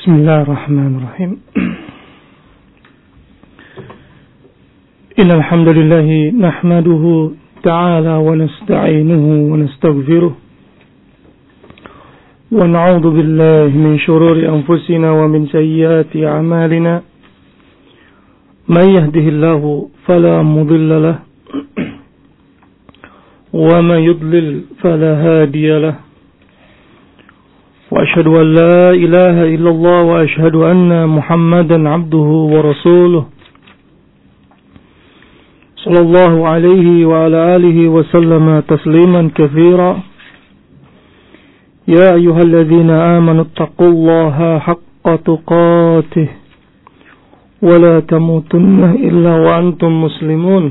بسم الله الرحمن الرحيم إن الحمد لله نحمده تعالى ونستعينه ونستغفره ونعوذ بالله من شرور أنفسنا ومن سيئات أعمالنا من يهده الله فلا مضل له ومن يضلل فلا هادي له وأشهد أن لا إله إلا الله وأشهد أن محمدا عبده ورسوله صلى الله عليه وعلى آله وسلم تسليما كثيرا يا أيها الذين آمنوا اتقوا الله حق تقاته ولا تموتن إلا وأنتم مسلمون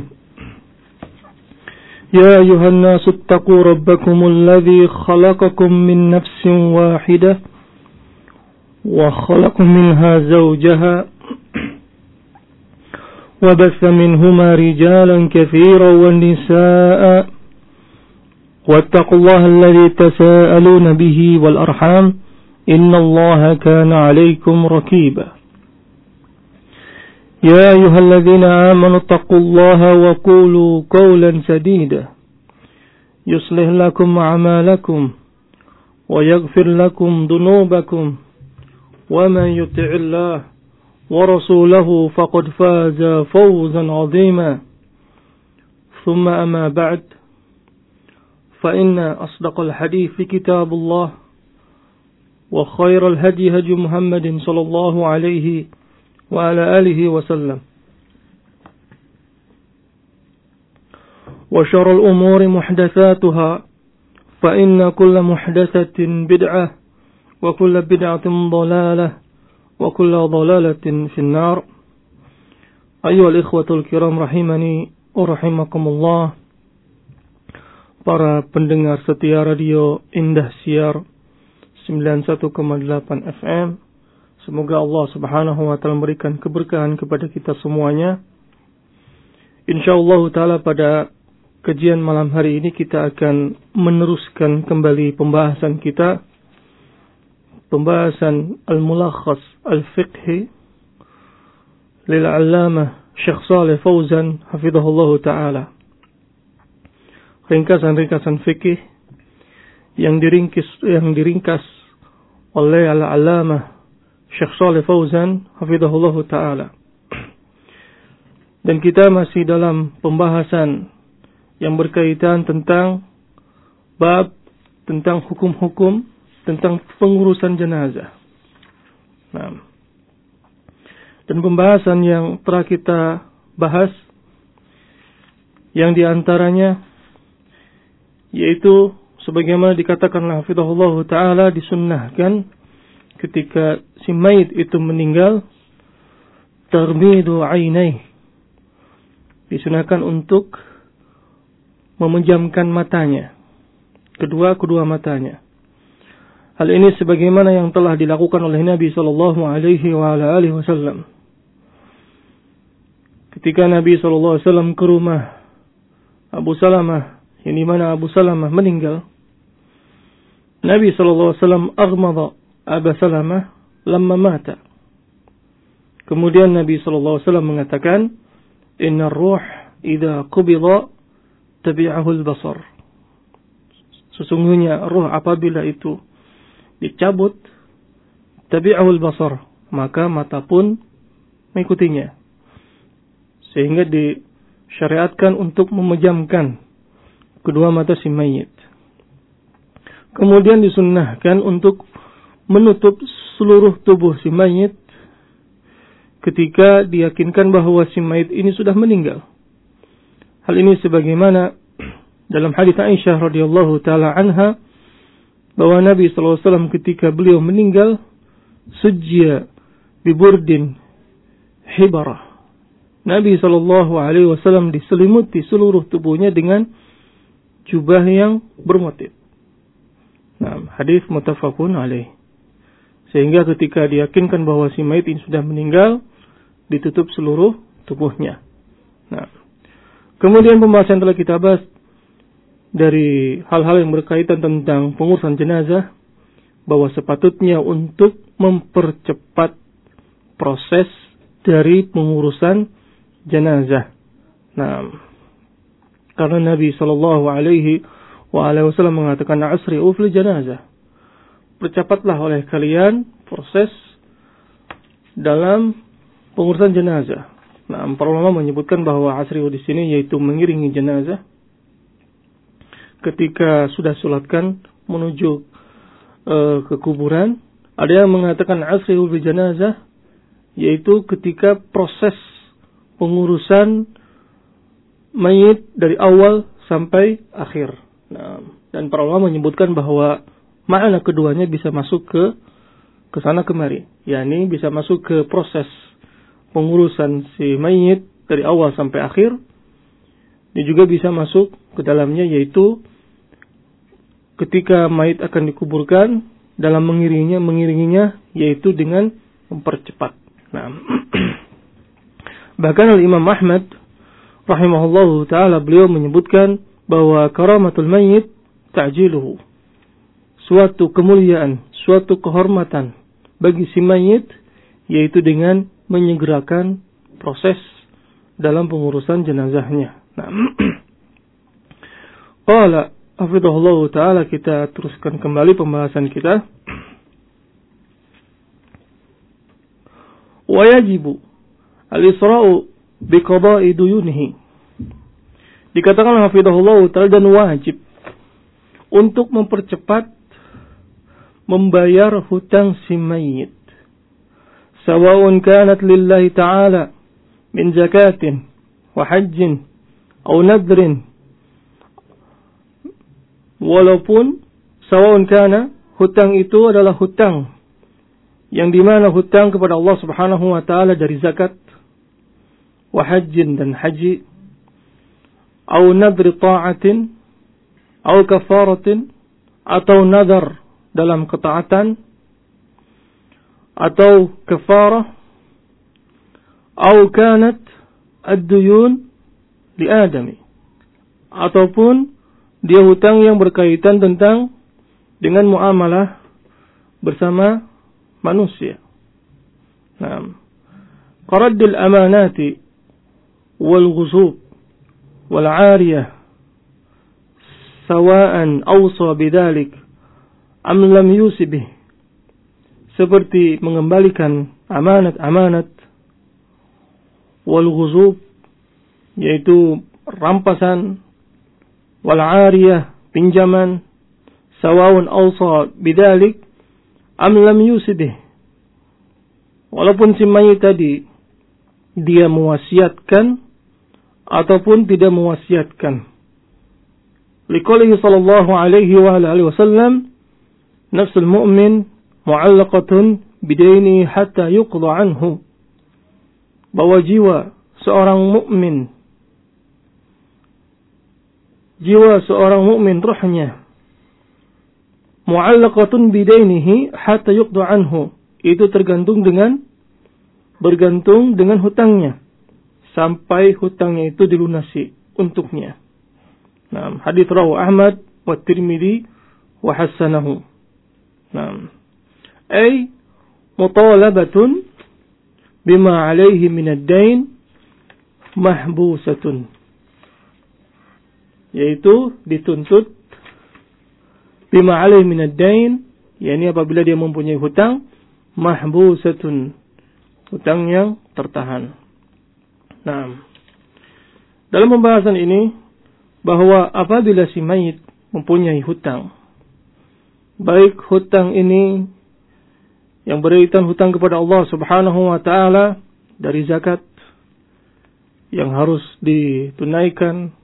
يا أيها الناس اتقوا ربكم الذي خلقكم من نفس واحدة وخلق منها زوجها وبث منهما رجالا كثيرا والنساء واتقوا الله الذي تساءلون به والأرحام إن الله كان عليكم رقيبا يا أيها الذين آمنوا اتقوا الله وقولوا قولا سديدا يصلح لكم أعمالكم ويغفر لكم ذنوبكم ومن يطع الله ورسوله فقد فاز فوزا عظيما ثم أما بعد فإن أصدق الحديث في كتاب الله وخير الهدي هدي محمد صلى الله عليه وعلى آله وسلم وشر الأمور محدثاتها فإن كل محدثة بدعة وكل بدعة ضلالة وكل ضلالة في النار أيها الإخوة الكرام rahimani ورحمكم para pendengar setia radio Indah Siar 91,8 FM. Semoga Allah Subhanahu wa taala memberikan keberkahan kepada kita semuanya. Insyaallah taala pada kajian malam hari ini kita akan meneruskan kembali pembahasan kita, pembahasan al-mulakhas al-fiqhi lil 'allamah Syekh Shalih Fauzan hafizahullah taala. Ringkasan-ringkasan fikih yang diringkas oleh al-'allamah Syekh Shalih Fauzan hafizahullah ta'ala. Dan kita masih dalam pembahasan yang berkaitan tentang bab, tentang hukum-hukum, tentang pengurusan jenazah. Nah, dan pembahasan yang telah kita bahas, yang diantaranya yaitu sebagaimana dikatakan oleh hafizahullah ta'ala, disunnahkan ketika si mayit itu meninggal, tarmidu ainai, disunahkan untuk memejamkan matanya, kedua matanya. Hal ini sebagaimana yang telah dilakukan oleh Nabi sallallahu alaihi wasallam. Ketika Nabi sallallahu alaihi wasallam ke rumah Abu Salamah, yang di mana Abu Salamah meninggal, Nabi sallallahu alaihi wasallam aghmada Abu Salamah lamma mata. Kemudian Nabi sallallahu alaihi wasallam mengatakan, "Innar ruh idza qubida tabi'ahu al-basar." Sesungguhnya ruh apabila itu dicabut, tabi'ahu al-basar, maka mata pun mengikutinya. Sehingga disyariatkan untuk memejamkan kedua mata si mayit. Kemudian disunnahkan untuk menutup seluruh tubuh si mayit ketika diyakinkan bahwa si mayit ini sudah meninggal. Hal ini sebagaimana dalam hadits Aisyah radhiyallahu taala anha, bahwa Nabi sallallahu alaihi wasallam ketika beliau meninggal, sujjiya bi burdin hibarah. Nabi sallallahu alaihi wasallam diselimuti seluruh tubuhnya dengan jubah yang bermotif. Nah, hadis muttafaqun alaih. Sehingga ketika diyakinkan bahwa si mayit ini sudah meninggal, ditutup seluruh tubuhnya. Nah, kemudian pembahasan telah kita bahas dari hal-hal yang berkaitan tentang pengurusan jenazah, bahwa sepatutnya untuk mempercepat proses dari pengurusan jenazah. Nah, karena Nabi sallallahu alaihi wasallam mengatakan asri'u fil janazah. Percepatlah oleh kalian proses dalam pengurusan jenazah. Nah, para ulama menyebutkan bahwa asri'u di sini yaitu mengiringi jenazah ketika sudah sholatkan menuju ke kuburan. Ada yang mengatakan asri'u fil janazah yaitu ketika proses pengurusan mayit dari awal sampai akhir. Nah, dan para ulama menyebutkan bahwa makna keduanya bisa masuk ke sana kemari, yakni bisa masuk ke proses pengurusan si mayit dari awal sampai akhir. Dia juga bisa masuk ke dalamnya, yaitu ketika mayit akan dikuburkan dalam mengiringinya yaitu dengan mempercepat. Nah, bahkan Imam Ahmad rahimahullahu ta'ala beliau menyebutkan bahwa karamatul mayyit ta'jiluhu, suatu kemuliaan, suatu kehormatan bagi si mayit yaitu dengan menyegerakan proses dalam pengurusan jenazahnya. Nah, qala hafizahullahu ta'ala, kita teruskan kembali pembahasan kita. Wa yajibu al-isra'u biqada'i duyunihi. Dikatakan hafizahullah ta'ala, dan wajib untuk mempercepat membayar hutang si mayit. Sawa'un kanat lillahi ta'ala min zakatin wa hajjin atau nadrin. Walaupun sawa'un kana, hutang itu adalah hutang yang dimana hutang kepada Allah subhanahu wa ta'ala dari zakat, wa hajjin dan haji, atau nadri ta'atin, atau kafaratin, atau nadar dalam ketaatan, atau kafarah, atau kanat ad-duyun li adami, ataupun dia hutang yang berkaitan tentang dengan muamalah bersama manusia. Nah, qaraddul amanati wal ghusub wal 'ariyah sawa'an awsa bidzalik am lam yusibih, seperti mengembalikan amanat-amanat, wal ghusub yaitu rampasan, wal 'ariyah pinjaman, sawa'un awsa bidzalik am lam yusibih, walaupun si mayit tadi dia mewasiatkan ataupun tidak mewasiatkan. Liqaulihi sallallahu alaihi wa alihi wasallam, nafsul mu'min mu'allaqatun bidaini hatta yuqda anhu, bahwa jiwa seorang mukmin ruhnya mu'allaqatun bidainihi hatta yuqda anhu, itu bergantung dengan hutangnya sampai hutangnya itu dilunasi untuknya. Nah, hadits rawahu Ahmad wa Tirmidzi wa hasanahu. Nah, ay mutalabatun bima alaihi min ad-dain mahbusatun, yaitu dituntut bima alaihi min ad-dain, yakni apabila dia mempunyai hutang, mahbusatun, hutang yang tertahan. Nah, dalam pembahasan ini bahwa apabila si mayit mempunyai hutang, baik hutang ini yang berkaitan hutang kepada Allah subhanahu wa ta'ala dari zakat yang harus ditunaikan,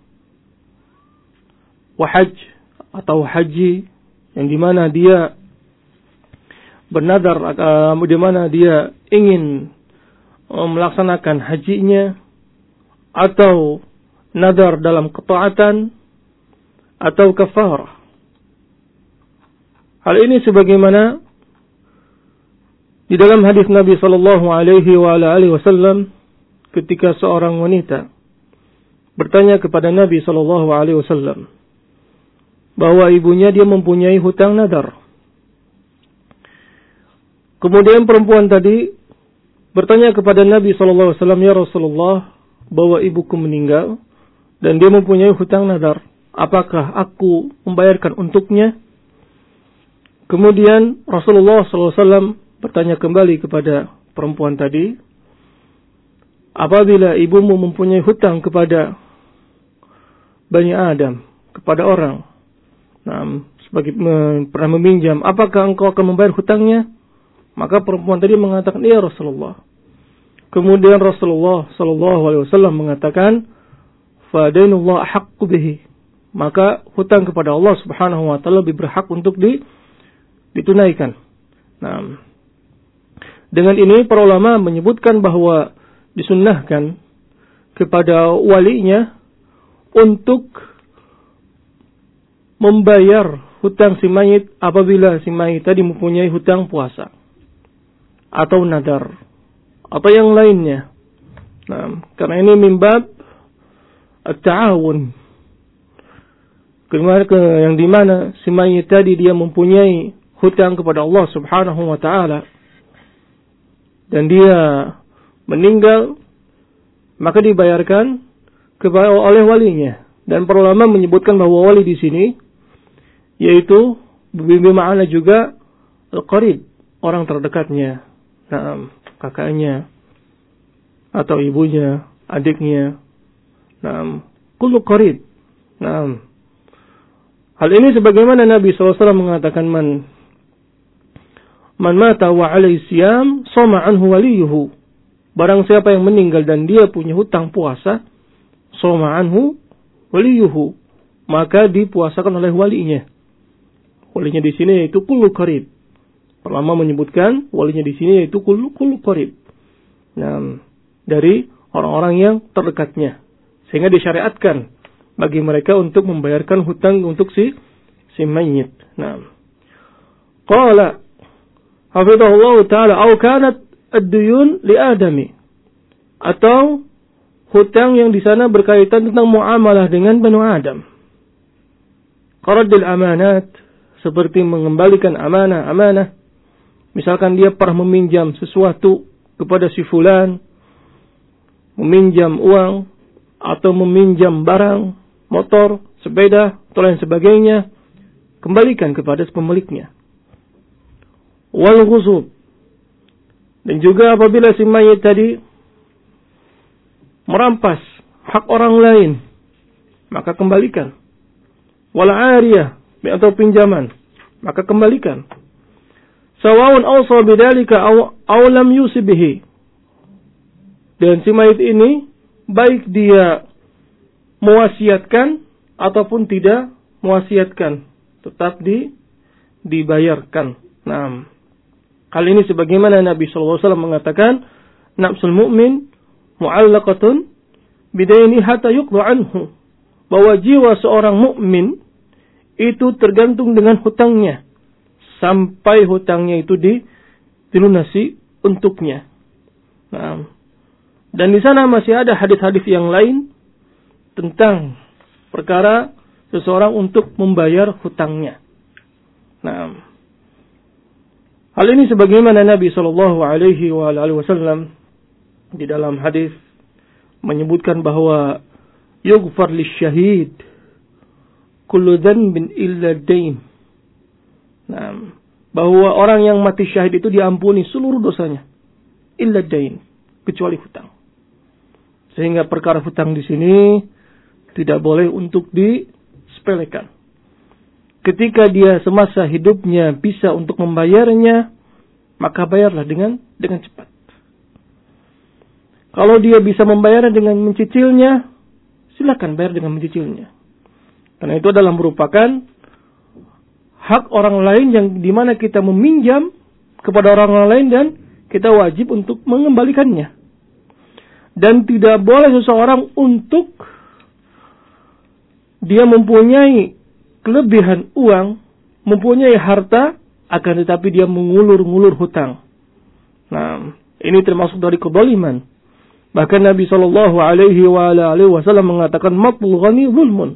wa hajj atau haji yang dimana dia bernadar, dimana dia ingin melaksanakan hajinya, atau nadar dalam ketaatan, atau kafarah. Hal ini sebagaimana di dalam hadis Nabi sallallahu alaihi wasallam ketika seorang wanita bertanya kepada Nabi sallallahu alaihi wasallam bahwa ibunya dia mempunyai hutang nadar. Kemudian perempuan tadi bertanya kepada Nabi SAW, ya Rasulullah, bahwa ibuku meninggal dan dia mempunyai hutang nadar. Apakah aku membayarkan untuknya? Kemudian Rasulullah SAW bertanya kembali kepada perempuan tadi, apabila ibumu mempunyai hutang kepada Bani Adam, kepada orang, sebagai pernah meminjam, apakah engkau akan membayar hutangnya? Maka perempuan tadi mengatakan, ya Rasulullah. Kemudian Rasulullah SAW mengatakan, fadainullah ahaqqu bihi. Maka hutang kepada Allah Subhanahu wa taala lebih berhak untuk ditunaikan. Nah, dengan ini para ulama menyebutkan bahwa disunnahkan kepada walinya untuk membayar hutang si mayit apabila si mayit tadi mempunyai hutang puasa atau nadar atau yang lainnya. Nah, karena ini mimbab at-ta'awun. Yang dimana si mayit tadi dia mempunyai hutang kepada Allah Subhanahu wa taala dan dia meninggal, maka dibayarkan oleh walinya. Dan para ulama menyebutkan bahwa wali di sini yaitu bermakna juga al-qarib, orang terdekatnya. Nah, kakaknya atau ibunya, adiknya. Nah, kullu qarib. Nah, hal ini sebagaimana Nabi SAW mengatakan man mata wa alaihi siyam sama anhu waliyuhu. Barang siapa yang meninggal dan dia punya hutang puasa, sama anhu waliyuhu, maka dipuasakan oleh walinya. Walinya di sini yaitu kullu qarib. Ulama menyebutkan walinya di sini yaitu kullu qarib. Nah, dari orang-orang yang terdekatnya. Sehingga disyariatkan bagi mereka untuk membayarkan hutang untuk si mayit. Nah, qala hafizahullah taala au kanat ad-duyun li adami, atau hutang yang di sana berkaitan tentang muamalah dengan Bani Adam. Qaraddul amanat, seperti mengembalikan amanah. Misalkan dia pernah meminjam sesuatu kepada si fulan, meminjam uang atau meminjam barang, motor, sepeda, atau lain sebagainya, kembalikan kepada pemiliknya. Wal ghusub, dan juga apabila si mayit tadi merampas hak orang lain, maka kembalikan. Wal ariyah, atau pinjaman, maka kembalikan. Sawa'un awsa bidzalika aw lam yusib bihi. Dan si mayit ini baik dia mewasiatkan ataupun tidak mewasiatkan, tetap dibayarkan. Nah, hal ini sebagaimana Nabi SAW mengatakan, nafsul mu'min mu'allaqatun bidaini hatta yuqda anhu, bahwa jiwa seorang mukmin itu tergantung dengan hutangnya sampai hutangnya itu dilunasi untuknya. Nah, dan di sana masih ada hadis-hadis yang lain tentang perkara seseorang untuk membayar hutangnya. Nah, hal ini sebagaimana Nabi sallallahu alaihi wasallam di dalam hadis menyebutkan bahwa yughfar lisyahid kullu dhanbin illa dain. Nah, bahwa orang yang mati syahid itu diampuni seluruh dosanya illa dain, kecuali hutang. Sehingga perkara hutang di sini tidak boleh untuk disepelekan. Ketika dia semasa hidupnya bisa untuk membayarnya, maka bayarlah dengan cepat. Kalau dia bisa membayarnya dengan mencicilnya, silakan bayar dengan mencicilnya. Karena itu adalah merupakan hak orang lain yang dimana kita meminjam kepada orang lain dan kita wajib untuk mengembalikannya. Dan tidak boleh seseorang untuk dia mempunyai kelebihan uang, mempunyai harta, akan tetapi dia mengulur-ngulur hutang. Nah, ini termasuk dari kezaliman. Bahkan Nabi sallallahu alaihi wasallam mengatakan matlul ghani zulmun.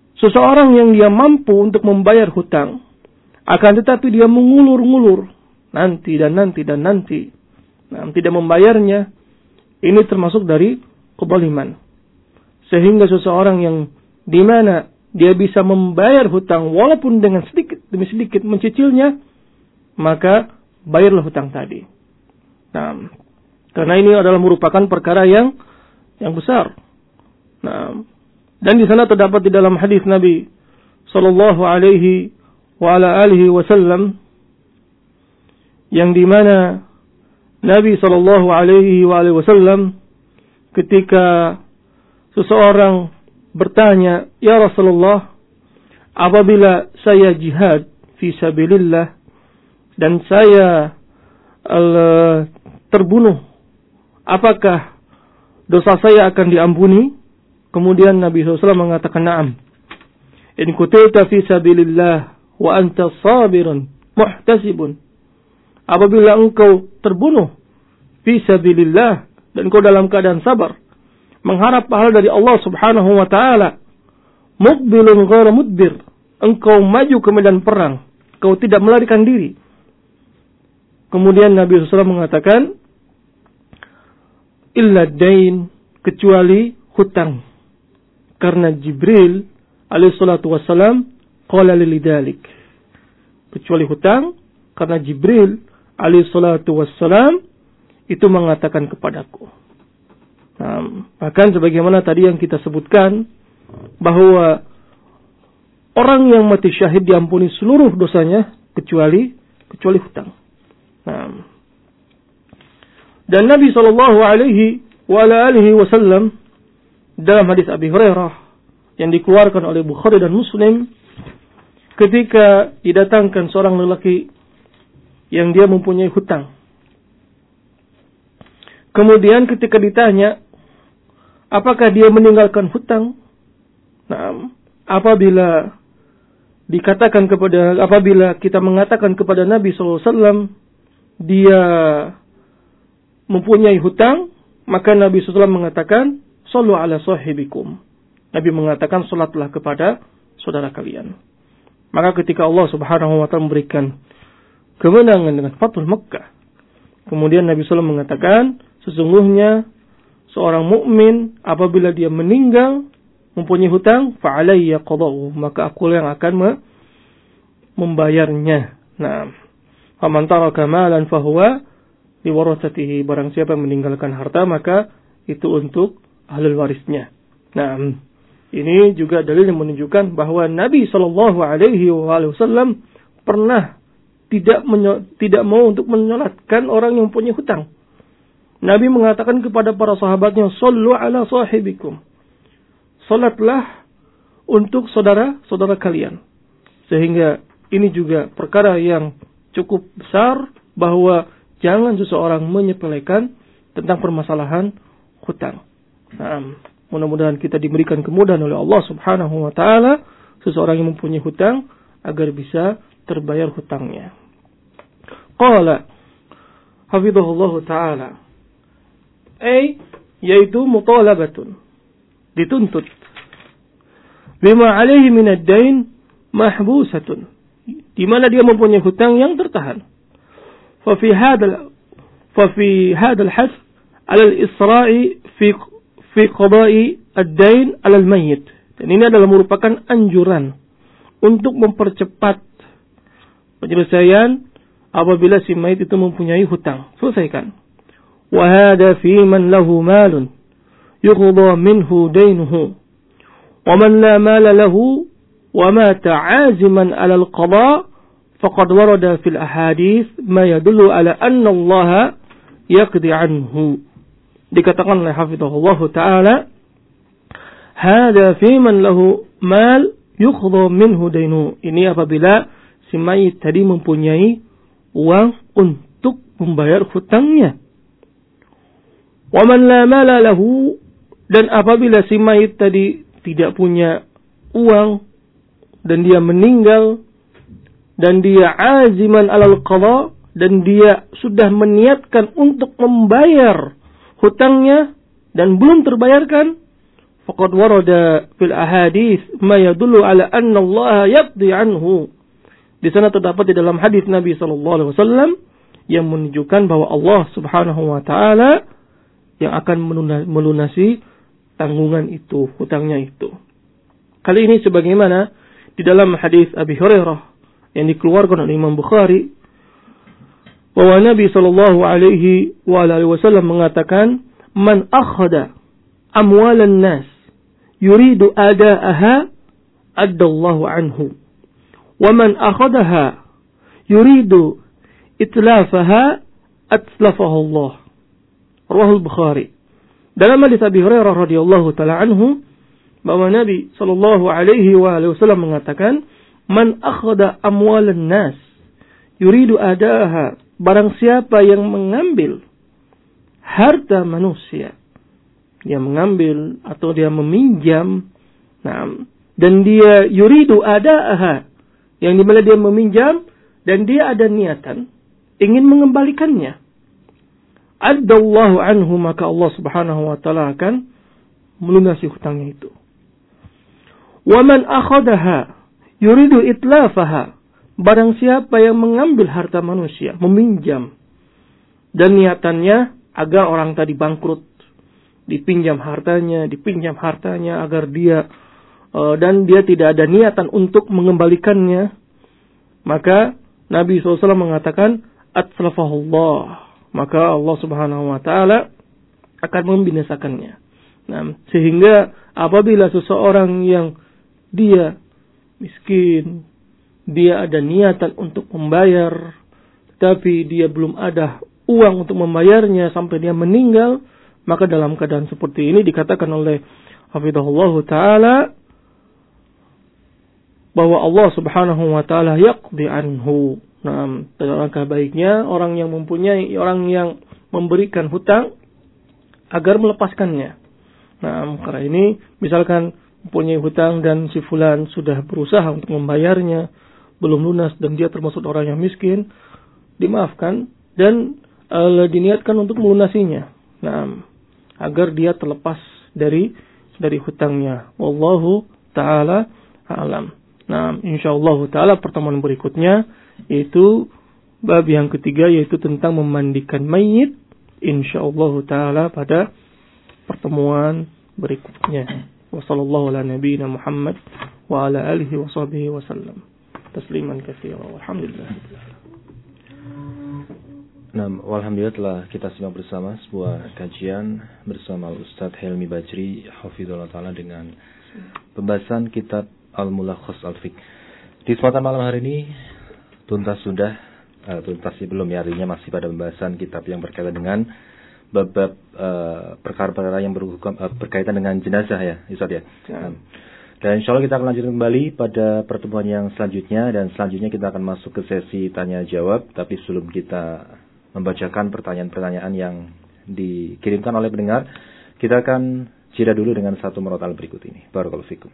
Seseorang yang dia mampu untuk membayar hutang, akan tetapi dia mengulur-ngulur. nanti. Nah, tidak membayarnya, ini termasuk dari kezaliman. Sehingga seseorang yang di mana dia bisa membayar hutang walaupun dengan sedikit demi sedikit mencicilnya, maka bayarlah hutang tadi. Nah, karena ini adalah merupakan perkara yang besar. Nah, dan di sana terdapat di dalam hadis Nabi sallallahu alaihi wa ala alihi wasallam yang di mana Nabi sallallahu alaihi wa alihi wasallam ketika seseorang bertanya, "Ya Rasulullah, apabila saya jihad fi sabilillah dan saya terbunuh, apakah dosa saya akan diampuni?" Kemudian Nabi SAW mengatakan, "Na'am. In kutilta fi sabilillah wa anta sabirun muhtasibun." Apabila engkau terbunuh fi sabilillah dan engkau dalam keadaan sabar, mengharap pahala dari Allah Subhanahu wa taala, muqbilun ghairu mudbir, engkau maju ke medan perang, engkau tidak melarikan diri. Kemudian Nabi SAW mengatakan, illa dain, kecuali hutang. Karena Jibril alaihi salatu wassalam qala lidalik. Kecuali hutang, karena Jibril alaihi salatu wassalam itu mengatakan kepadaku. Nah, bahkan sebagaimana tadi yang kita sebutkan, bahwa orang yang mati syahid diampuni seluruh dosanya kecuali hutang. Nah, dan Nabi sallallahu alaihi wa alihi wasallam dalam hadis Abi Hurairah yang dikeluarkan oleh Bukhari dan Muslim, ketika didatangkan seorang lelaki yang dia mempunyai hutang. Kemudian ketika ditanya, apakah dia meninggalkan hutang? Nah, apabila kita mengatakan kepada Nabi SAW, dia mempunyai hutang, maka Nabi SAW mengatakan, sallu ala sahibikum. Nabi mengatakan, salatlah kepada saudara kalian. Maka ketika Allah Subhanahu wa taala memberikan kemenangan dengan Fathul Makkah, kemudian Nabi SAW mengatakan, sesungguhnya seorang mukmin apabila dia meninggal mempunyai hutang, fa alayya qada'u, maka aku yang akan membayarnya. Nah, faman taraka malan fahuwa liwarathatihi, barang siapa yang meninggalkan harta maka itu untuk ahli warisnya. Nah, ini juga dalil yang menunjukkan bahwa Nabi sallallahu alaihi wasallam pernah tidak mau untuk menyolatkan orang yang punya hutang. Nabi mengatakan kepada para sahabatnya, "Shallu ala sahibikum." Salatlah untuk saudara-saudara kalian. Sehingga ini juga perkara yang cukup besar, bahwa jangan seseorang menyepelekan tentang permasalahan hutang. Nah, mudah-mudahan kita diberikan kemudahan oleh Allah Subhanahu wa taala, seseorang yang mempunyai hutang agar bisa terbayar hutangnya. Qala hafizahullah taala, yaitu mutalabatun, dituntut, bima alaihi min ad-dain mahbusatun, di mana dia mempunyai hutang yang tertahan. Fa fi hadal has ala al-isra'i fi qada'i ad-dain ala al-mayyit. Dan ini adalah merupakan anjuran untuk mempercepat penyelesaian apabila si mayit itu mempunyai hutang. Selesaikan. Wa hadha fi man lahu malun yuqda minhu dainuhu wa man la mala lahu wa mata 'aziman 'ala al-qada' faqad warada fil ahadits ma yadullu 'ala anna Allah yaqdi 'anhu. Dikatakan oleh hafizahullah taala, hadha fi man lahu mal yuqda minhu dainu. Ini apabila si mayit tadi mempunyai uang untuk membayar hutangnya. Wa man la mala lahu, dan apabila si mayit tadi tidak punya uang dan dia meninggal dan dia aziman alal qada, dan dia sudah meniatkan untuk membayar hutangnya dan belum terbayarkan, faqad warada fil ahadits ma yadullu ala anna Allah yaqdi anhu. Di sana terdapat di dalam hadis Nabi sallallahu alaihi wasallam yang menunjukkan bahwa Allah Subhanahu wa taala yang akan melunasi tanggungan itu, hutangnya itu. Kali ini sebagaimana di dalam hadis Abi Hurairah yang dikeluarkan oleh Imam Bukhari, bahwa Nabi sallallahu alaihi wasallam mengatakan, "Man akhadha amwalan nas yuridu ada'aha addallahu anhu, wa man akhadaha yuridu itlafaha atlafahu Allah." Rawahul Bukhari. Dalam hadis Abi Hurairah radhiyallahu taala anhu, bahwa Nabi sallallahu alaihi wasallam mengatakan, "Man akhadha amwalan nas yuridu adaha," barang siapa yang mengambil harta manusia, dia mengambil atau dia meminjam, dan dia yuridu adaha, yang dimana dia meminjam dan dia ada niatan ingin mengembalikannya, addallahu anhu, maka Allah Subhanahu wa taala akan melunasi hutangnya itu. Wa man akhadaha yuridu itlafaha, barang siapa yang mengambil harta manusia, meminjam, dan niatannya agar orang tadi bangkrut, dipinjam hartanya agar dia dan dia tidak ada niatan untuk mengembalikannya, maka Nabi SAW mengatakan atslafahullah, maka Allah Subhanahu wa taala akan membinasakannya. Sehingga apabila seseorang yang dia miskin, dia ada niatan untuk membayar, tapi dia belum ada uang untuk membayarnya sampai dia meninggal, maka dalam keadaan seperti ini dikatakan oleh hafizahullah taala bahwa Allah Subhanahu wa taala yaqdi anhu. Alangkah baiknya orang yang memberikan hutang agar melepaskannya. Karena ini misalkan mempunyai hutang dan si fulan sudah berusaha untuk membayarnya, belum lunas dan dia termasuk orang yang miskin, dimaafkan dan diniatkan untuk melunasinya. Agar dia terlepas dari hutangnya. Wallahu taala a'lam. Insyaallah taala pertemuan berikutnya yaitu bab yang ketiga, yaitu tentang memandikan mayit, insyaallah taala pada pertemuan berikutnya. Wassallallahu ala nabiyyina Muhammad wa ala alihi wa sahbihi wasallam tasliman katsira. Walhamdulillah. Alhamdulillah telah kita simak bersama sebuah kajian bersama Ustaz Helmi Bajri hafizallahu taala dengan pembahasan kitab Al-Mulakhas Al-Fiqh. Di kesempatan malam hari ini tuntas belum ya, artinya masih pada pembahasan kitab yang berkaitan dengan bab-bab perkara-perkara yang berkaitan dengan jenazah ya, Ustaz ya. Dan insya Allah kita akan lanjutkan kembali pada pertemuan yang selanjutnya, dan selanjutnya kita akan masuk ke sesi tanya jawab. Tapi sebelum kita membacakan pertanyaan-pertanyaan yang dikirimkan oleh pendengar, kita akan jeda dulu dengan satu murotal berikut ini. Barakallahu fikum.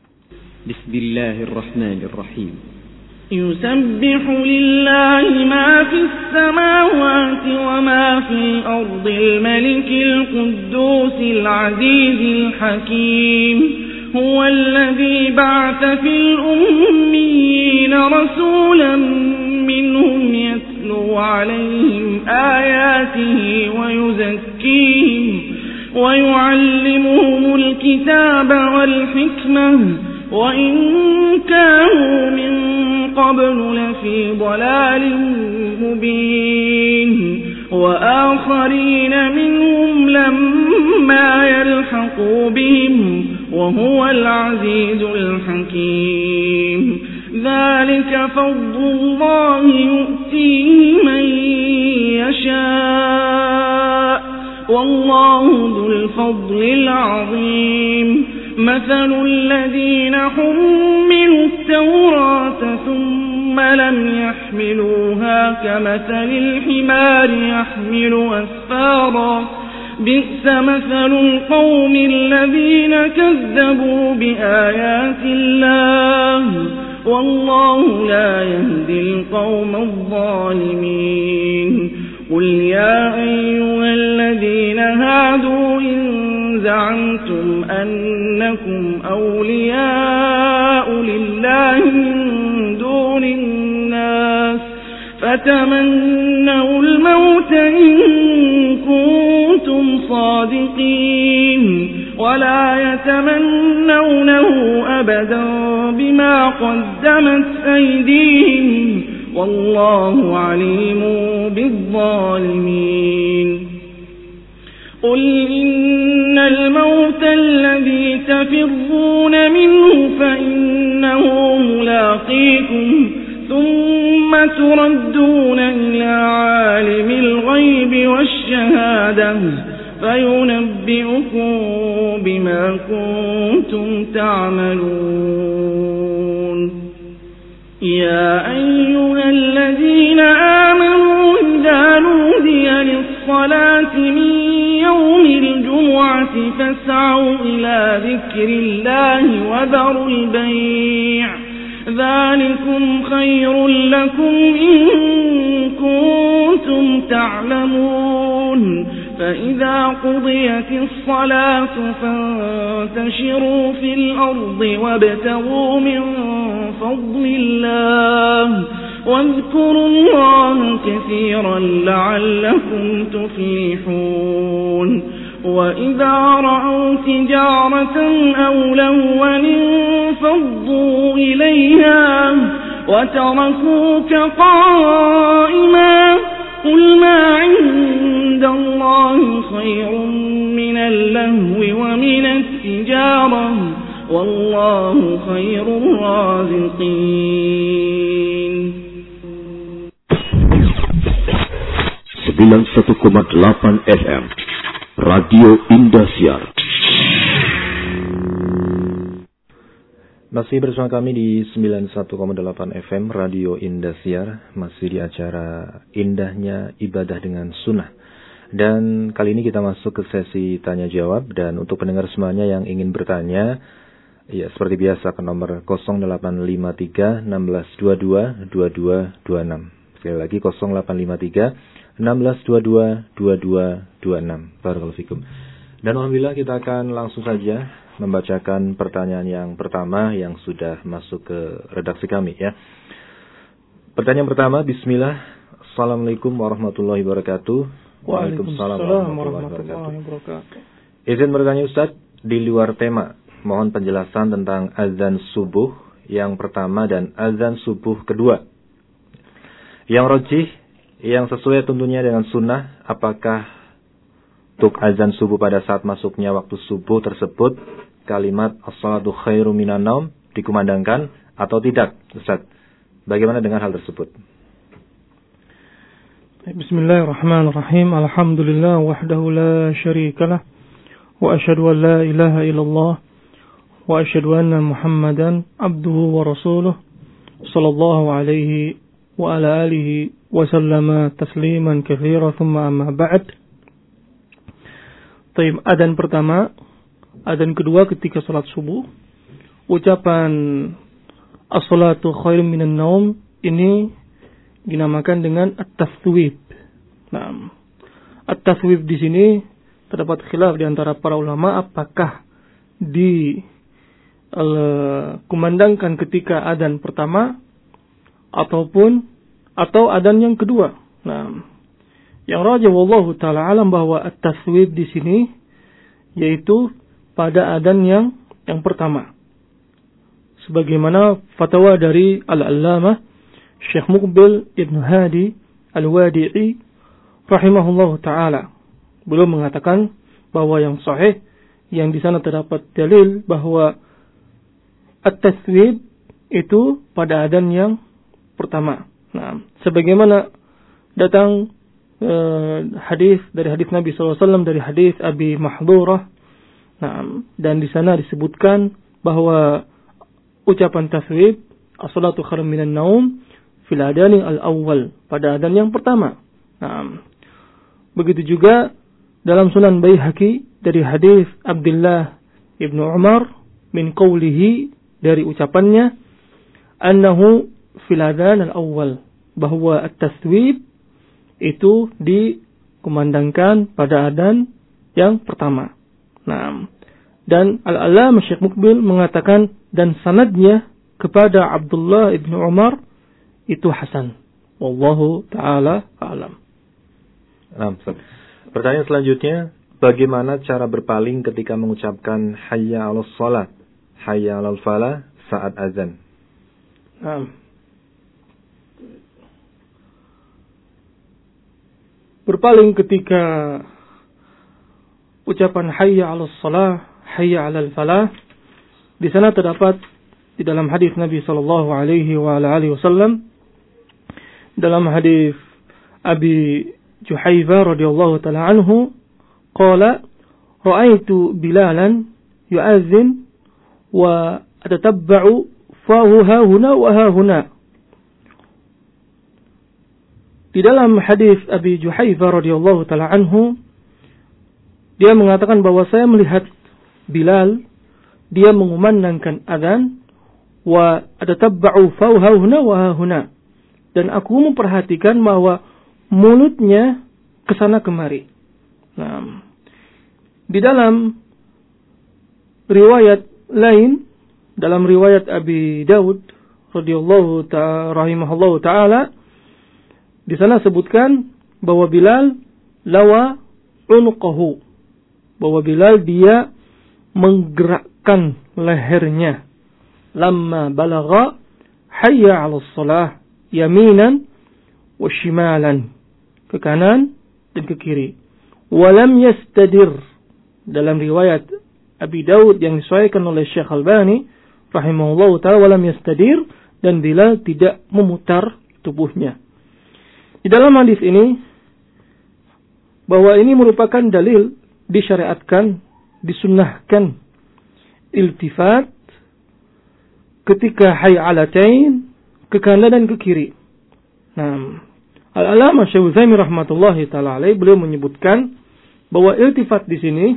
Bismillahirrahmanirrahim. يسبح لله ما في السماوات وما في الأرض الملك القدوس العزيز الحكيم هو الذي بعث في الأميين رسولا منهم يتلو عليهم آياته ويزكيهم ويعلمهم الكتاب والحكمة وإن كانوا من قبل لفي ضلال مبين وآخرين منهم لما يلحقوا بهم وهو العزيز الحكيم ذلك فضل الله يؤتيه من يشاء والله ذو الفضل العظيم مثل الذين حملوا التوراة ثم لم يحملوها كمثل الحمار يحمل أسفارا بئس مثل القوم الذين كذبوا بآيات الله والله لا يهدي القوم الظالمين قل يا أيها الذين هادوا إن زعمتم أنكم أولياء لله من دون الناس فتمنوا الموت إن كنتم صادقين ولا يتمنونه أبدا بما قدمت أيديهم والله عليم بالظالمين قل إن الموت الذي تفرون منه فإنه ملاقيكم ثم تردون إلى عالم الغيب والشهادة فينبئكم بما كنتم تعملون يا أيها الذين آمنوا إذا نودي للصلاة من يوم الجمعة فاسعوا إلى ذكر الله وذروا البيع ذلكم خير لكم إن كنتم تعلمون فإذا قضيت الصلاة فانتشروا في الأرض وابتغوا من فضل الله واذكروا الله كثيرا لعلكم تفلحون وإذا رأوا تجارة أو لهوا انفضوا إليها وتركوك قائما قل ما عند الله خير من اللهو ومن التجارة والله خير الرازقين 91,8 FM Radio Indosiar. Masih bersama kami di 91,8 FM Radio Indosiar, masih di acara Indahnya Ibadah dengan Sunnah. Dan kali ini kita masuk ke sesi tanya jawab, dan untuk pendengar semuanya yang ingin bertanya, ya seperti biasa ke nomor 0853 1622 2226. Sekali lagi 0853 1622 2226. Barakallahu fikum. Dan alhamdulillah kita akan langsung saja membacakan pertanyaan yang pertama yang sudah masuk ke redaksi kami ya. Pertanyaan pertama, bismillah. Assalamualaikum warahmatullahi wabarakatuh. Waalaikumsalam warahmatullahi wabarakatuh. Izin bertanya Ustaz, di luar tema, mohon penjelasan tentang azan subuh yang pertama dan azan subuh kedua. Yang rajih, yang sesuai tentunya dengan sunnah, apakah untuk azan subuh pada saat masuknya waktu subuh tersebut kalimat as-salatu khairu minan naum dikumandangkan atau tidak, Ustaz? Bagaimana dengan hal tersebut? Bismillahirrahmanirrahim. Alhamdulillah wahdahu la syarikalah wa asyhadu an la ilaha illallah wa asyhadu anna Muhammadan abduhu wa rasuluh sallallahu alaihi wa ala alihi wa sallama tasliman katsira thumma amma ba'd. Taib, adzan pertama, adzan kedua ketika salat subuh, ucapan as-salatu khairum minan naum ini dinamakan dengan at-tathwib. Nah, at-tathwib di sini terdapat khilaf di antara para ulama apakah dikumandangkan ketika adzan pertama atau adzan yang kedua. Nah, yang rajih wallahu taala alam bahwa at-tathwib di sini yaitu pada adzan yang pertama. Sebagaimana fatwa dari Al-Allamah Syekh Muqbil Ibn Hadi Al-Wadi'i rahimahullahu taala. Beliau mengatakan bahwa yang sahih, yang di sana terdapat dalil bahwa at-tathwib itu pada adzan yang pertama. Nah, sebagaimana datang hadis dari hadis Nabi SAW, dari hadis Abi Mahdurah. Nah, dan di sana disebutkan bahwa ucapan tathwib as-salatu khairum minan naum fil adani al-awwal, pada adzan yang pertama. Nah, begitu juga dalam Sunan Baihaqi dari hadis Abdullah ibnu Umar min qawlihi, dari ucapannya annahu fil adhan al-awwal, bahwa at-tathwib itu dikumandangkan pada adzan yang pertama. Nah, dan Al-Allamah Syekh Muqbil mengatakan dan sanadnya kepada Abdullah ibn Umar itu hasan. Wallahu ta'ala a'lam. Nah, pertanyaan selanjutnya, bagaimana cara berpaling ketika mengucapkan hayya 'alas shalah, hayya 'alal falah saat azan? Berpaling ketika ucapan hayya 'alas shalah, hayya 'alal falah, di sana terdapat di dalam hadis Nabi sallallahu alaihi wasallam, dalam hadis Abi Juhayfah radhiyallahu taala anhu, qala ra'aitu Bilalan yu'adzin wa atatabba'u fahu hahuna wa hahuna. Di dalam hadis Abi Juhayfah radhiyallahu taala anhu, dia mengatakan bahwa saya melihat Bilal, dia mengumandangkan azan, wa atatabba'u fahu hahuna wa hahuna, dan aku memperhatikan bahwa mulutnya kesana kemari. Nah, di dalam riwayat lain, dalam riwayat Abi Daud radhiyallahu rahimahullahu taala, di sana sebutkan bahwa Bilal lawa unuqahu, bahwa Bilal dia menggerakkan lehernya, lamma balagha hayya 'alas shalah yaminan wa shimalan, ke kanan dan ke kiri. Walam yastadir, dalam riwayat Abi Daud yang disesuaikan oleh Syekh Albani rahimahullahu ta'ala, walam yastadir, dan Bilal tidak memutar tubuhnya. Di dalam hadis ini, bahwa ini merupakan dalil disyariatkan, disunnahkan iltifat ketika hay'alatain, ke kanan dan ke kiri. Nah, Al-Allamah Syekh Utsaimin rahmatullahi taala alaih, beliau menyebutkan bahwa iltifat di sini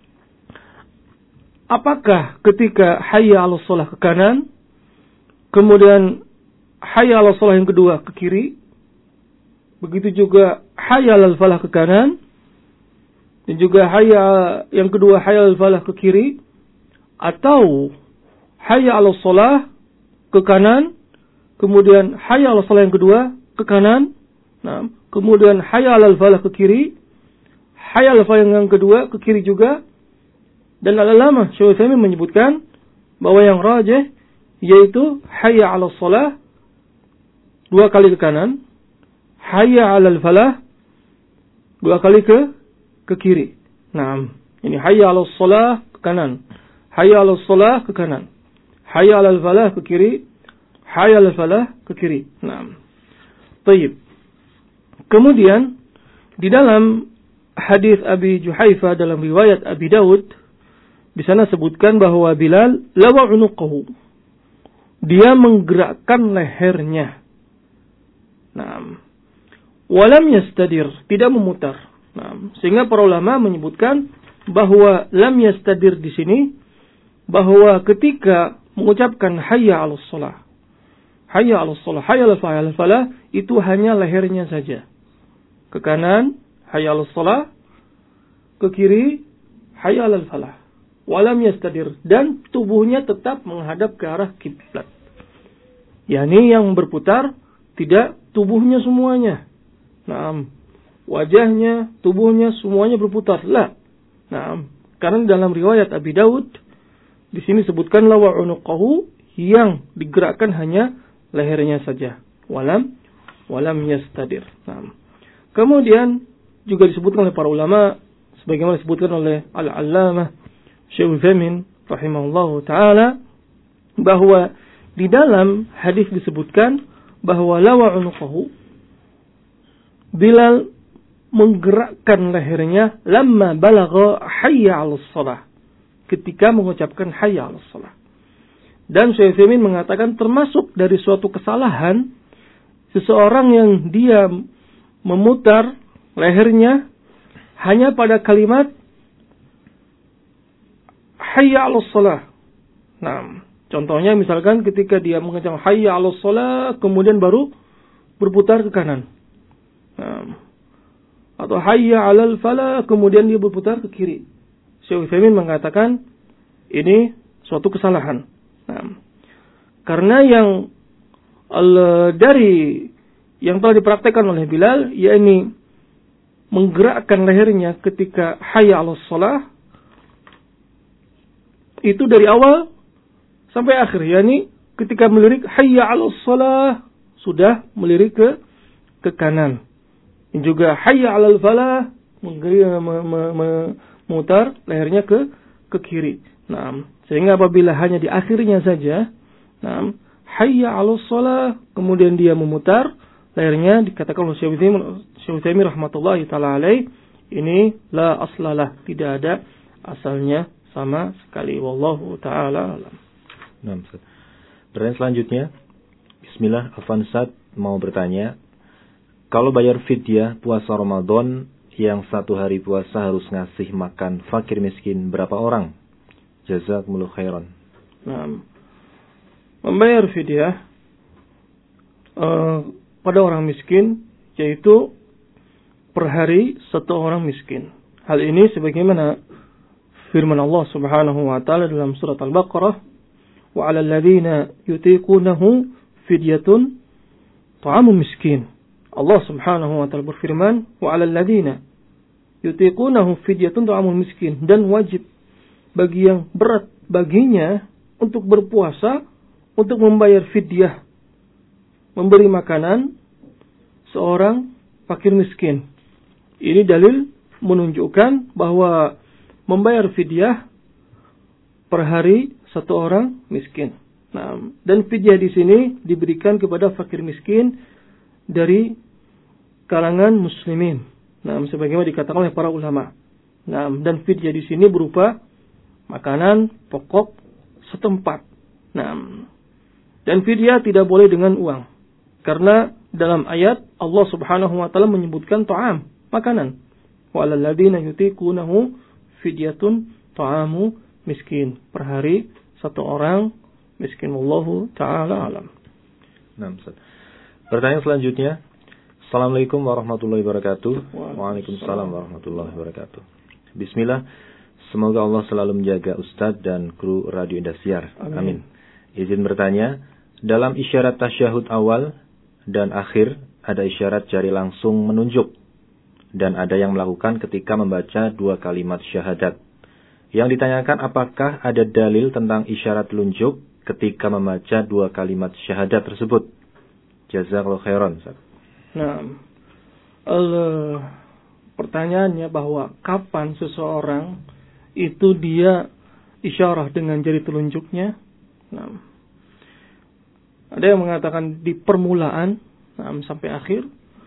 apakah ketika hayya 'alas shalah ke kanan, kemudian hayya 'alas shalah yang kedua ke kiri, begitu juga hayya 'alal falah ke kanan, dan juga hayya yang kedua hayya 'alal falah ke kiri, atau hayya 'alas shalah ke kanan, kemudian hayya 'alas shalah yang kedua ke kanan, nah, kemudian hayya 'alal falah ke kiri, hayya 'alal falah yang kedua ke kiri juga. Dan Al-Allamah Syekh Utsaimin menyebutkan bahwa yang rajih yaitu hayya 'alas shalah dua kali ke kanan, hayya 'alal falah dua kali ke kiri. Nah, ini hayya 'alas shalah ke kanan, hayya 'alas shalah ke kanan, hayya 'alal falah ke kiri, hayya 'alal falah ke kiri. Nah, baik. Kemudian di dalam hadis Abi Juhayfah dalam riwayat Abi Daud, di sana sebutkan bahwa Bilal lawa unuqahu, dia menggerakkan lehernya. Nah, walam yastadir, tidak memutar. Nah, sehingga para ulama menyebutkan bahwa lam yastadir di sini, bahwa ketika mengucapkan hayya 'alas shalah, hayya 'alas shalah, hayya 'alal falah, itu hanya lehernya saja. Ke kanan hayya 'alas shalah, ke kiri hayya 'alal falah. Walam yastadir, dan tubuhnya tetap menghadap ke arah kiblat. yakni yang berputar tidak tubuhnya semuanya. Nah, wajahnya, tubuhnya semuanya berputar. Lah. Nah, karena dalam riwayat Abi Daud di sini sebutkan lawa unuqahu, yang digerakkan hanya lehernya saja. Walam yastadir. Nah, kemudian juga disebutkan oleh para ulama sebagaimana disebutkan oleh Al-Allamah Syekh Utsaimin rahimahullahu taala bahwa di dalam hadis disebutkan bahwa lawa unuqahu, Bilal menggerakkan lehernya lamma balagha hayya 'alas shalah, ketika mengucapkan hayya 'alas shalah. Dan Syekh Utsaimin mengatakan termasuk dari suatu kesalahan seseorang yang dia memutar lehernya hanya pada kalimat hayya 'alas shalah. Nah, contohnya misalkan ketika dia mengucapkan hayya 'alas shalah kemudian baru berputar ke kanan. Nah, atau hayya 'alal falah kemudian dia berputar ke kiri. Syekh Utsaimin mengatakan ini suatu kesalahan. Nah, karena yang dari yang telah dipraktekkan oleh Bilal, yakni menggerakkan lehernya ketika hayya 'alas shalah itu dari awal sampai akhir, yakni ketika melirik hayya 'alas shalah sudah melirik ke kanan. Dan juga hayya 'alal falah memutar lehernya ke kiri. Nah, sehingga apabila hanya di akhirnya saja, nah, hayya 'alas shalah kemudian dia memutar lehernya, dikatakan oleh Syekh Utsaimin rahmatullahi taala alaih, ini la aslalah, tidak ada asalnya sama sekali. Wallahu taala alam. Nah, pertanyaan selanjutnya, bismillah, Afwan Ustaz mau bertanya, kalau bayar fidyah puasa Ramadan yang 1 hari puasa harus ngasih makan fakir miskin berapa orang? Jazakumullah khairan. Nah, membayar fidyah pada orang miskin, yaitu per hari 1 orang miskin. Hal ini sebagaimana firman Allah Subhanahu wa taala dalam surat Al-Baqarah, wa 'alal ladzina yutiqunahu fidyatun ta'amu miskin. Allah Subhanahu wa taala berfirman, wa 'alal ladzina yutiqunahu fidyatun ta'amu miskin, dan wajib bagi yang berat baginya untuk berpuasa untuk membayar fidyah, memberi makanan seorang fakir miskin. Ini dalil menunjukkan bahwa membayar fidyah per hari 1 orang miskin. Nah, dan fidyah di sini diberikan kepada fakir miskin dari kalangan muslimin. Nah, sebagaimana dikatakan oleh para ulama. Nah, dan fidyah di sini berupa makanan pokok setempat. Nah, dan fidyah tidak boleh dengan uang. Karena dalam ayat Allah Subhanahu wa taala menyebutkan ta'am, makanan. Wa 'alal ladzina yutiqunahu fidyatun ta'amu miskin. Per hari 1 orang miskin. Wallahu taala alam. Nah, Ustaz. Pertanyaan selanjutnya. Assalamualaikum warahmatullahi wabarakatuh. Waalaikumsalam warahmatullahi wabarakatuh. Bismillah. Semoga Allah selalu menjaga Ustadz dan kru Radio Indosiar. Amin. Izin bertanya, dalam isyarat tasyahud awal dan akhir ada isyarat jari langsung menunjuk, dan ada yang melakukan ketika membaca 2 kalimat syahadat. Yang ditanyakan, apakah ada dalil tentang isyarat telunjuk ketika membaca 2 kalimat syahadat tersebut? Jazakallahu khairan. Nah, pertanyaannya bahwa kapan seseorang itu dia isyarah dengan jari telunjuknya. Nah, ada yang mengatakan di permulaan sampai akhir,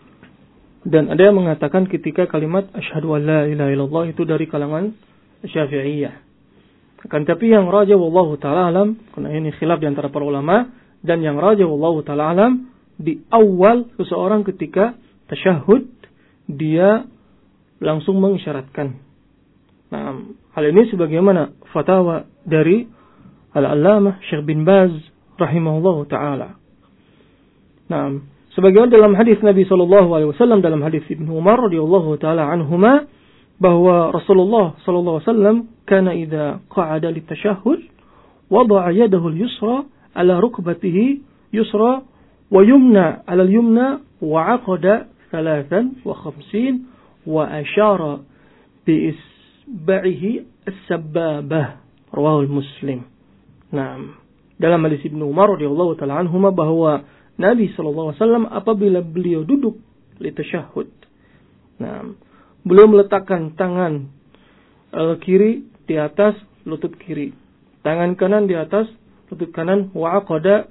dan ada yang mengatakan ketika kalimat asyhadu an la ilaha illallah, itu dari kalangan Syafi'iyah. Akan tapi yang rajih wallahu taala alam, karena ini khilaf di antara para ulama, dan yang rajih wallahu taala alam, di awal seseorang ketika tasyahud dia langsung mengisyaratkan. Nah, hal ini sebagaimana fatwa dari Al-Allamah Syekh bin Baz rahimahullahu taala. Nah, sebagaimana dalam hadis Nabi sallallahu alaihi wasallam, dalam hadis Ibnu Umar radhiyallahu taala anhuma, bahwa Rasulullah sallallahu alaihi wasallam kana idza qa'ada litashahhud wada'a yadahu al-yusra ala rukbatihi yusra wa yumna ala al-yumna wa 'aqada 53 wa asyara bi isba'ihi as-sabbabah, rawahu Muslim. Nah, dalam hadis Ibnu Umar radhiyallahu taala anhuma bahwa Nabi sallallahu alaihi wasallam apabila beliau duduk li tasyahud, nah, beliau meletakkan tangan kiri di atas lutut kiri, tangan kanan di atas lutut kanan, wa aqada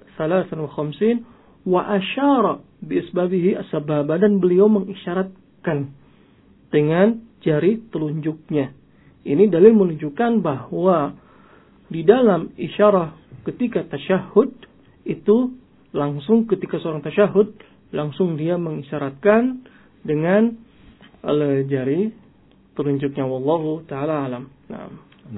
53 wa asyara bi isbabihi as-sababa, dan beliau mengisyaratkan dengan jari telunjuknya. Ini dalil menunjukkan bahwa di dalam isyarah ketika tasyahud itu langsung ketika seorang tasyahud langsung dia mengisyaratkan dengan jari telunjuknya. Wallahu taala alam. Nah.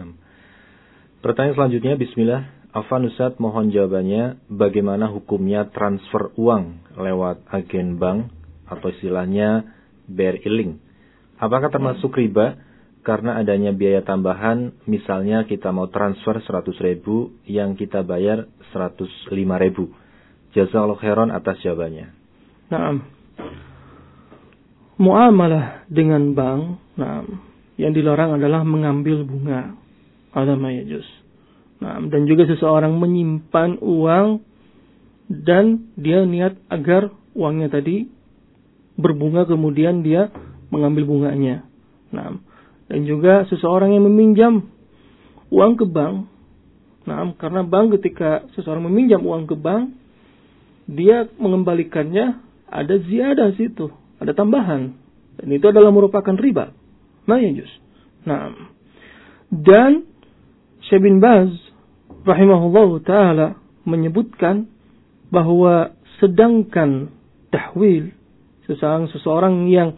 Pertanyaan selanjutnya, bismillah. Afwan Ustaz, mohon jawabannya, bagaimana hukumnya transfer uang lewat agen bank atau istilahnya BRI Link? Apakah termasuk riba karena adanya biaya tambahan, misalnya kita mau transfer 100.000 yang kita bayar 105.000? Jazakallahu khairan atas jawabannya. Nah, muamalah dengan bank, nah, yang dilarang adalah mengambil bunga. Ada ma yajuz. Nah, dan juga seseorang menyimpan uang dan dia niat agar uangnya tadi berbunga kemudian dia mengambil bunganya. Nah, dan juga seseorang yang meminjam uang ke bank. Nah, karena bank ketika seseorang meminjam uang ke bank, dia mengembalikannya ada ziyadah situ, ada tambahan. Dan itu adalah merupakan riba. Ma yajuz. Nah, dan Syekh bin Baz rahimahullahu taala menyebutkan bahwa sedangkan tahwil seseorang yang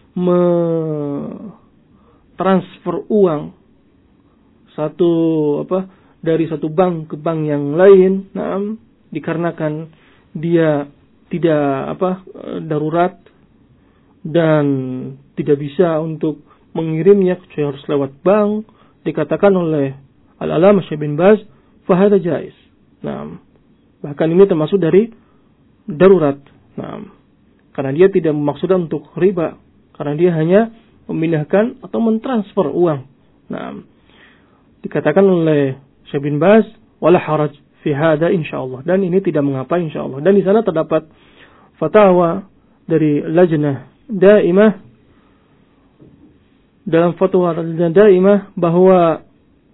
transfer uang dari satu bank ke bank yang lain, nah, dikarenakan dia tidak darurat dan tidak bisa untuk mengirimnya kecuali harus lewat bank, dikatakan oleh Al-Allamah Syekh bin Baz fahada jaiz. Nah, bahkan ini termasuk dari darurat. Nah, karena dia tidak bermaksud untuk riba, karena dia hanya memindahkan atau mentransfer uang. Nah, dikatakan oleh Syekh bin Baz wala haraj fi hada insyaallah, dan ini tidak mengapa insyaallah. Dan di sana terdapat fatwa dari Lajnah Daimah, dalam fatwa Lajnah Daimah bahwa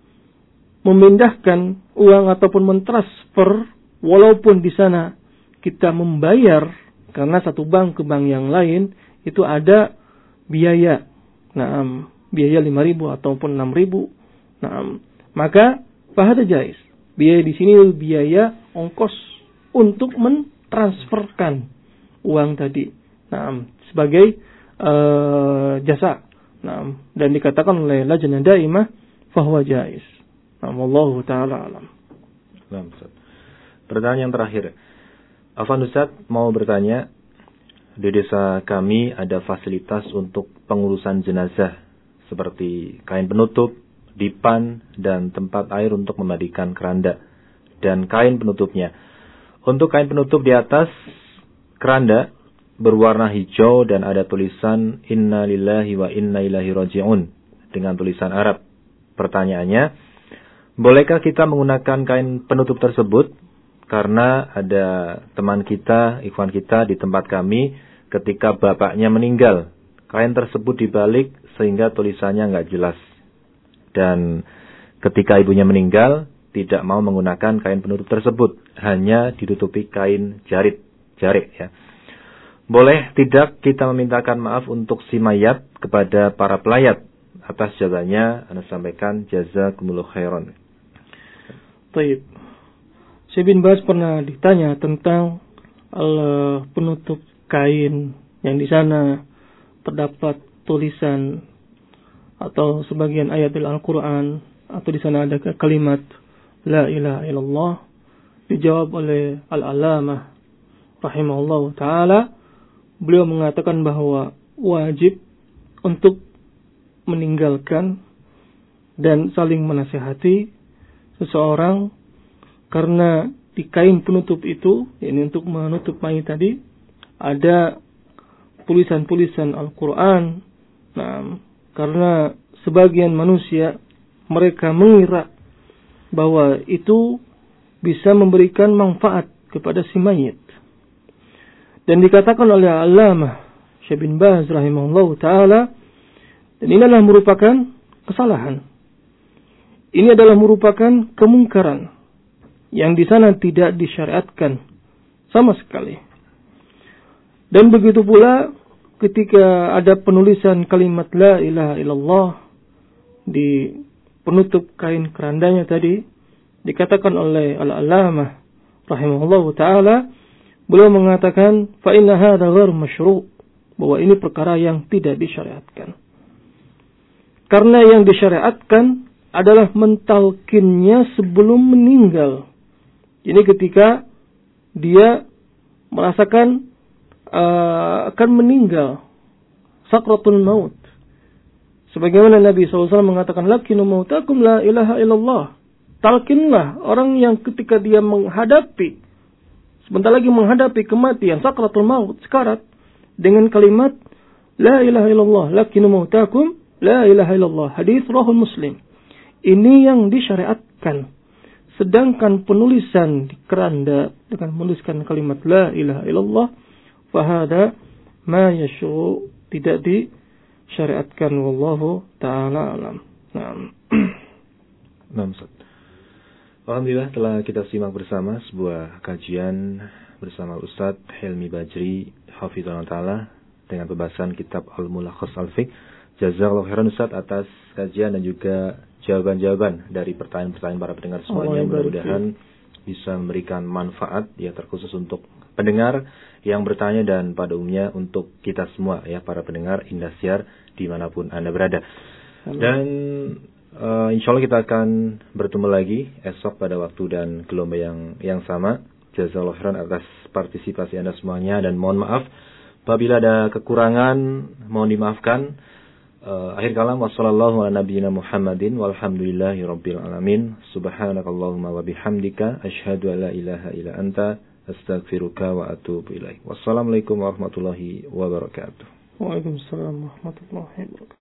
memindahkan uang ataupun mentransfer walaupun di sana kita membayar karena satu bank ke bank yang lain itu ada biaya. Nah, biaya 5.000 ataupun 6.000. Nah, maka fahada jaiz. Biaya di sini biaya ongkos untuk mentransferkan uang tadi. Nah, sebagai jasa. Nah, dan dikatakan oleh Lajnah Daimah fahuwa jaiz. Nah, wallahu taala alam. Pertanyaan yang terakhir. Afwan Ustaz mau bertanya, di desa kami ada fasilitas untuk pengurusan jenazah seperti kain penutup, dipan, dan tempat air untuk memandikan keranda dan kain penutupnya. Untuk kain penutup di atas keranda berwarna hijau dan ada tulisan Inna lillahi wa inna ilaihi raji'un dengan tulisan Arab. Pertanyaannya, bolehkah kita menggunakan kain penutup tersebut? Karena ada teman kita, ikhwan kita di tempat kami ketika bapaknya meninggal. Kain tersebut dibalik sehingga tulisannya nggak jelas. Dan ketika ibunya meninggal, tidak mau menggunakan kain penutup tersebut. Hanya ditutupi kain jarik ya. Boleh tidak kita memintakan maaf untuk si mayat kepada para pelayat? Atas jazanya, Anda sampaikan jazakumullah khairan. Baik. Syekh bin Baz pernah ditanya tentang penutup kain yang di sana terdapat tulisan atau sebagian ayat Al-Quran, atau di sana ada kalimat La ilaha illallah. Dijawab oleh Al-Allamah rahimahullah ta'ala. Beliau mengatakan bahwa wajib untuk meninggalkan dan saling menasihati seseorang, karena di kain penutup itu, ini untuk menutup mayit tadi, ada tulisan-tulisan Al-Quran. Nah, karena sebagian manusia mereka mengira bahwa itu bisa memberikan manfaat kepada si mayit. Dan dikatakan oleh Allamah Syekh bin Baz rahimahullah ta'ala, dan ini adalah merupakan kesalahan. Ini adalah merupakan kemungkaran yang di sana tidak disyariatkan sama sekali. Dan begitu pula ketika ada penulisan kalimat La ilaha illallah di penutup kain kerandanya tadi, dikatakan oleh Al-Allamah rahimahullah ta'ala, beliau mengatakan fa inna hadza ghair masyru', bahwa ini perkara yang tidak disyariatkan. Karena yang disyariatkan adalah mentalkinnya sebelum meninggal. Ini ketika dia merasakan akan meninggal, sakratul maut. Sebagaimana Nabi SAW mengatakan, lakinu mautakum la ilaha illallah. Talkinlah orang yang ketika dia menghadapi, sebentar lagi menghadapi kematian, sakratul maut, sekarat, dengan kalimat la ilaha illallah, lakinu mautakum la ilaha illallah. Hadis rahul Muslim. Ini yang disyariatkan. Sedangkan penulisan di keranda dengan menuliskan kalimat la ilaha illallah, fahada ma yashru, tidak disyariatkan, wallahu taala alam. Nah, alhamdulillah telah kita simak bersama sebuah kajian bersama Ustadz Helmi Bajri hafizahullah taala dengan pembahasan kitab Al-Mulakhas Al-Fiqh. Jazakallahu khairan Ustadz atas kajian dan juga jawaban-jawaban dari pertanyaan-pertanyaan para pendengar semuanya. Mudah-mudahan bisa memberikan manfaat ya, terkhusus untuk pendengar yang bertanya dan pada umumnya untuk kita semua ya, para pendengar Indosiar dimanapun Anda berada. Dan insya Allah kita akan bertemu lagi esok pada waktu dan gelombang yang sama. Jazakallahu khairan atas partisipasi Anda semuanya dan mohon maaf apabila ada kekurangan, mohon dimaafkan. Akhir kalam, wassallallahu ala nabiyyina Muhammadin walhamdulillahi rabbil alamin. Subhanakallahumma wa bihamdika asyhadu an la ilaha illa anta astaghfiruka wa atubu ilaik. Wassalamualaikum warahmatullahi wabarakatuh. Waalaikumsalam warahmatullahi wabarakatuh.